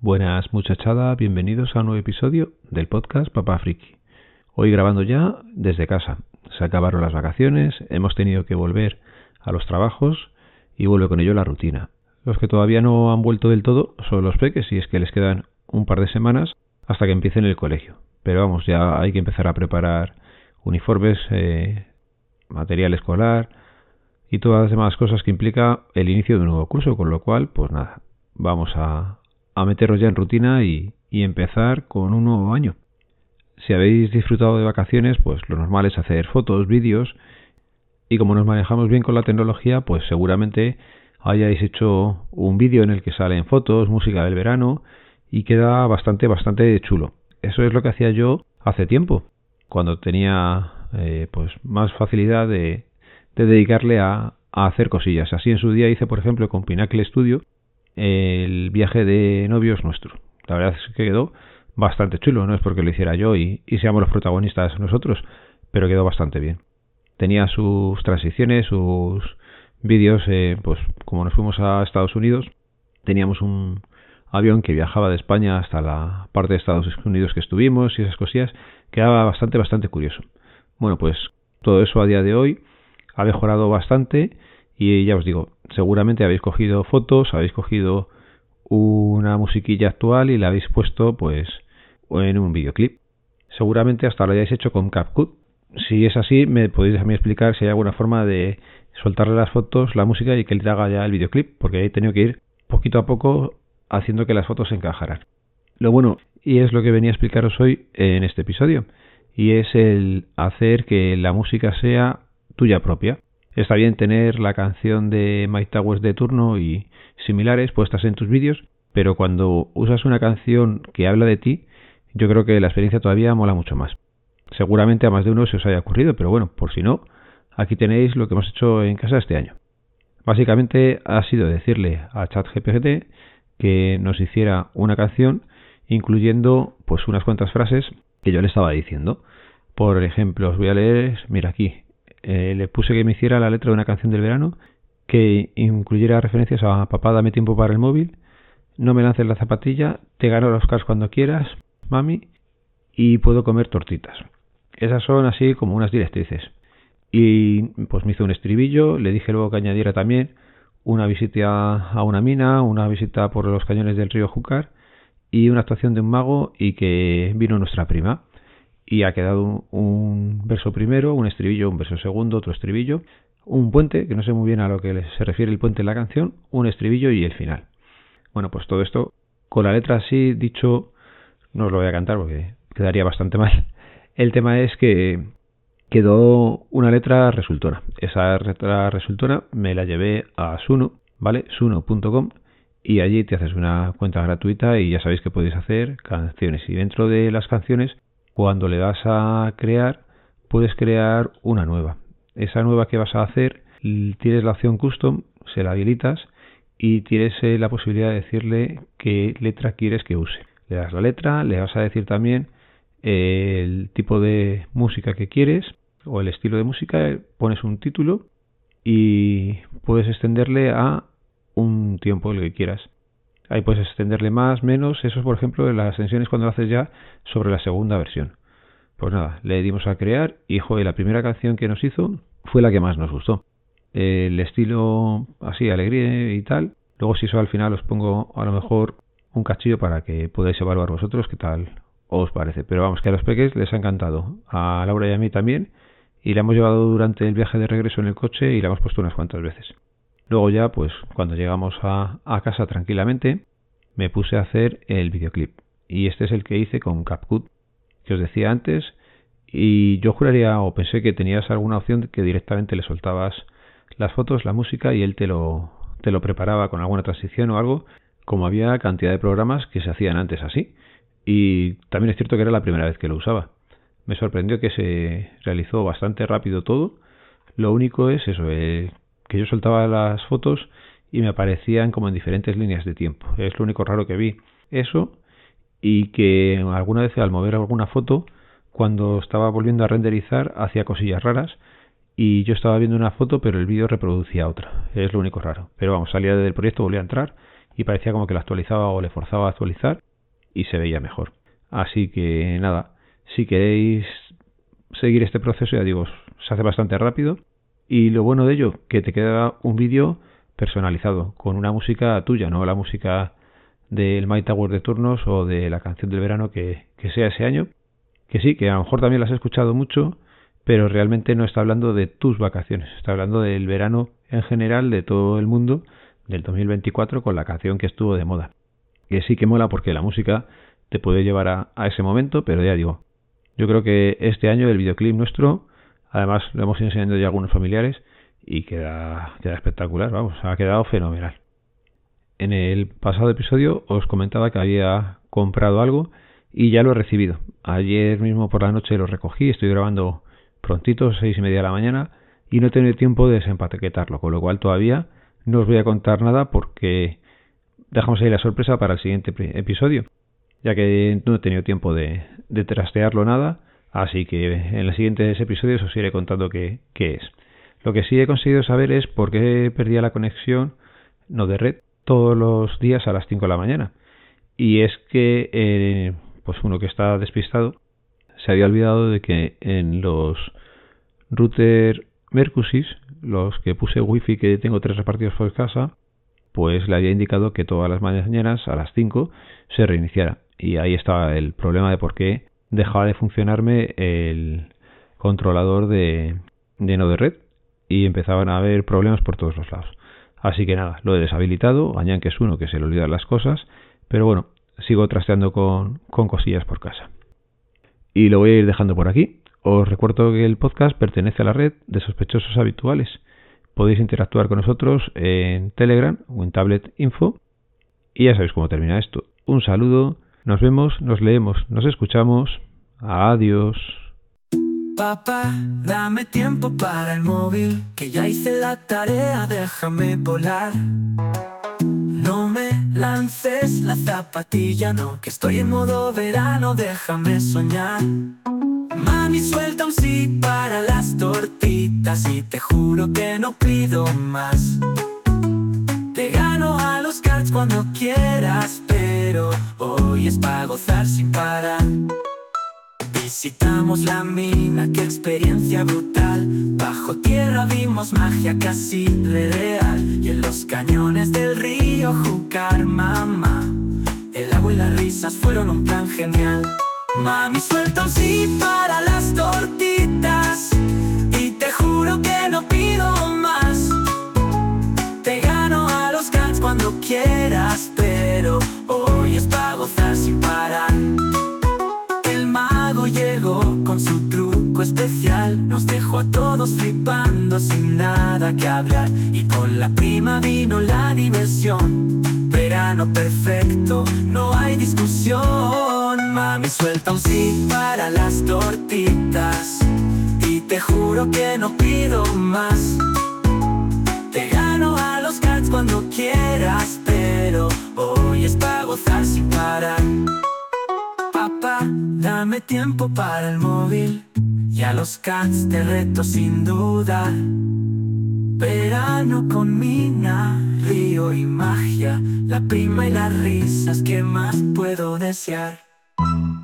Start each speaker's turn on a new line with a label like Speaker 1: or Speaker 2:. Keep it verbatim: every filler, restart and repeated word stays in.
Speaker 1: Buenas muchachada, bienvenidos a un nuevo episodio del podcast Papá Friki. Hoy grabando ya desde casa. Se acabaron las vacaciones, hemos tenido que volver a los trabajos y vuelve con ello la rutina. Los que todavía no han vuelto del todo son los peques y es que les quedan un par de semanas hasta que empiecen el colegio. Pero vamos, ya hay que empezar a preparar uniformes, eh, material escolar y todas las demás cosas que implica el inicio de un nuevo curso, con lo cual, pues nada, vamos a, a meternos ya en rutina y, y empezar con un nuevo año. Si habéis disfrutado de vacaciones, pues lo normal es hacer fotos, vídeos, y como nos manejamos bien con la tecnología, pues seguramente hayáis hecho un vídeo en el que salen fotos, música del verano, y queda bastante, bastante chulo. Eso es lo que hacía yo hace tiempo, cuando tenía eh, pues más facilidad de, de dedicarle a, a hacer cosillas. Así en su día hice, por ejemplo, con Pinnacle Studio, el viaje de novios nuestro. La verdad es que quedó bastante chulo, no es porque lo hiciera yo y, y seamos los protagonistas nosotros, pero quedó bastante bien. Tenía sus transiciones, sus vídeos, eh, pues como nos fuimos a Estados Unidos, teníamos un avión que viajaba de España hasta la parte de Estados Unidos que estuvimos y esas cosillas, quedaba bastante, bastante curioso. Bueno, pues todo eso a día de hoy ha mejorado bastante y ya os digo, seguramente habéis cogido fotos, habéis cogido una musiquilla actual y la habéis puesto pues en un videoclip. Seguramente hasta lo hayáis hecho con CapCut. Si es así, me podéis a mí explicar si hay alguna forma de soltarle las fotos, la música y que él te haga ya el videoclip, porque he tenido que ir poquito a poco haciendo que las fotos se encajaran. Lo bueno, y es lo que venía a explicaros hoy en este episodio, y es el hacer que la música sea tuya propia. Está bien tener la canción de Mike Towers de turno y similares puestas en tus vídeos, pero cuando usas una canción que habla de ti, yo creo que la experiencia todavía mola mucho más. Seguramente a más de uno se os haya ocurrido, pero bueno, por si no, aquí tenéis lo que hemos hecho en casa este año. Básicamente ha sido decirle a ChatGPT que nos hiciera una canción incluyendo pues unas cuantas frases que yo le estaba diciendo. Por ejemplo, os voy a leer, mira aquí, eh, le puse que me hiciera la letra de una canción del verano que incluyera referencias a papá, dame tiempo para el móvil, no me lances la zapatilla, te gano los cars cuando quieras, mami, y puedo comer tortitas. Esas son así como unas directrices. Y pues me hizo un estribillo, le dije luego que añadiera también una visita a una mina, una visita por los cañones del río Júcar y una actuación de un mago y que vino nuestra prima. Y ha quedado un, un verso primero, un estribillo, un verso segundo, otro estribillo, un puente, que no sé muy bien a lo que se refiere el puente en la canción, un estribillo y el final. Bueno, pues todo esto con la letra así dicho, no os lo voy a cantar porque quedaría bastante mal. El tema es que quedó una letra resultona. Esa letra resultona me la llevé a Suno, ¿vale? suno punto com y allí te haces una cuenta gratuita y ya sabéis que podéis hacer canciones. Y dentro de las canciones, cuando le das a crear, puedes crear una nueva. Esa nueva que vas a hacer, tienes la opción custom, se la habilitas y tienes eh, la posibilidad de decirle qué letra quieres que use. Le das la letra, le vas a decir también eh, el tipo de música que quieres o el estilo de música, pones un título y puedes extenderle a un tiempo el que quieras. Ahí puedes extenderle más, menos. Eso es, por ejemplo, las extensiones cuando lo haces ya sobre la segunda versión. Pues nada, le dimos a crear y joder, la primera canción que nos hizo fue la que más nos gustó. El estilo así, alegría y tal. Luego si eso al final os pongo a lo mejor un cachillo para que podáis evaluar vosotros qué tal os parece. Pero vamos, que a los peques les ha encantado. A Laura y a mí también. Y la hemos llevado durante el viaje de regreso en el coche y la hemos puesto unas cuantas veces. Luego ya, pues cuando llegamos a, a casa tranquilamente, me puse a hacer el videoclip. Y este es el que hice con CapCut, que os decía antes. Y yo juraría o pensé que tenías alguna opción que directamente le soltabas las fotos, la música y él te lo, te lo preparaba con alguna transición o algo, como había cantidad de programas que se hacían antes así. Y también es cierto que era la primera vez que lo usaba. Me sorprendió que se realizó bastante rápido todo. Lo único es eso, eh, que yo soltaba las fotos y me aparecían como en diferentes líneas de tiempo. Es lo único raro que vi. Eso, y que alguna vez al mover alguna foto, cuando estaba volviendo a renderizar, hacía cosillas raras y yo estaba viendo una foto pero el vídeo reproducía otra. Es lo único raro. Pero vamos, salía del proyecto, volvía a entrar y parecía como que lo actualizaba o le forzaba a actualizar y se veía mejor. Así que nada, si queréis seguir este proceso, ya digo, se hace bastante rápido y lo bueno de ello, que te queda un vídeo personalizado con una música tuya, no la música del My Tower de turnos o de la canción del verano que, que sea ese año, que sí, que a lo mejor también las has escuchado mucho, pero realmente no está hablando de tus vacaciones, está hablando del verano en general de todo el mundo del dos mil veinticuatro con la canción que estuvo de moda. Que sí que mola porque la música te puede llevar a, a ese momento, pero ya digo, yo creo que este año el videoclip nuestro, además lo hemos ido enseñando ya a algunos familiares y queda, queda espectacular, vamos, ha quedado fenomenal. En el pasado episodio os comentaba que había comprado algo y ya lo he recibido. Ayer mismo por la noche lo recogí, estoy grabando prontito, seis y media de la mañana, y no he tenido tiempo de desempaquetarlo, con lo cual todavía no os voy a contar nada porque dejamos ahí la sorpresa para el siguiente episodio, ya que no he tenido tiempo de, de trastearlo nada, así que en los siguientes episodios os iré contando qué, qué es. Lo que sí he conseguido saber es por qué perdía la conexión, no de red, todos los días a las cinco de la mañana. Y es que eh, pues uno que está despistado se había olvidado de que en los router Mercusys, los que puse wifi que tengo tres repartidos por casa, pues le había indicado que todas las mañanas a las cinco se reiniciara. Y ahí estaba el problema de por qué dejaba de funcionarme el controlador de, de no de red y empezaban a haber problemas por todos los lados. Así que nada, lo he deshabilitado, añan que es uno que se le olvidan las cosas, pero bueno, sigo trasteando con, con cosillas por casa. Y lo voy a ir dejando por aquí. Os recuerdo que el podcast pertenece a la red de sospechosos habituales. Podéis interactuar con nosotros en Telegram o en Tablet Info. Y ya sabéis cómo termina esto. Un saludo, nos vemos, nos leemos, nos escuchamos. Adiós.
Speaker 2: Papá, dame tiempo para el móvil, que ya hice la tarea, déjame volar. No me lances la zapatilla, no, que estoy en modo verano, déjame soñar. Mami, suelta un sí para las tortitas y te juro que no pido más. Te gano a los cards cuando quieras, pero hoy es para gozar sin parar. Visitamos la mina, qué experiencia brutal. Bajo tierra vimos magia casi real. Y en los cañones del río jugar, mamá. El agua y las risas fueron un plan genial. Mami, suelta un sí para las tortitas y te juro que no pido más. Te gano a los cards cuando quieras, pero hoy es para gozar sin parar. El mago llegó con su truco especial, nos dejó a todos flipando sin nada que hablar. Y con la prima vino la diversión, verano perfecto, no hay discusión. Mami, suelta un sí para las tortitas y te juro que no pido más. Te gano a los cards cuando quieras, pero hoy es para gozar sin parar. Papá, dame tiempo para el móvil y a los cards te reto sin duda. Verano con mina, río y magia, la prima y las risas, ¿qué más puedo desear?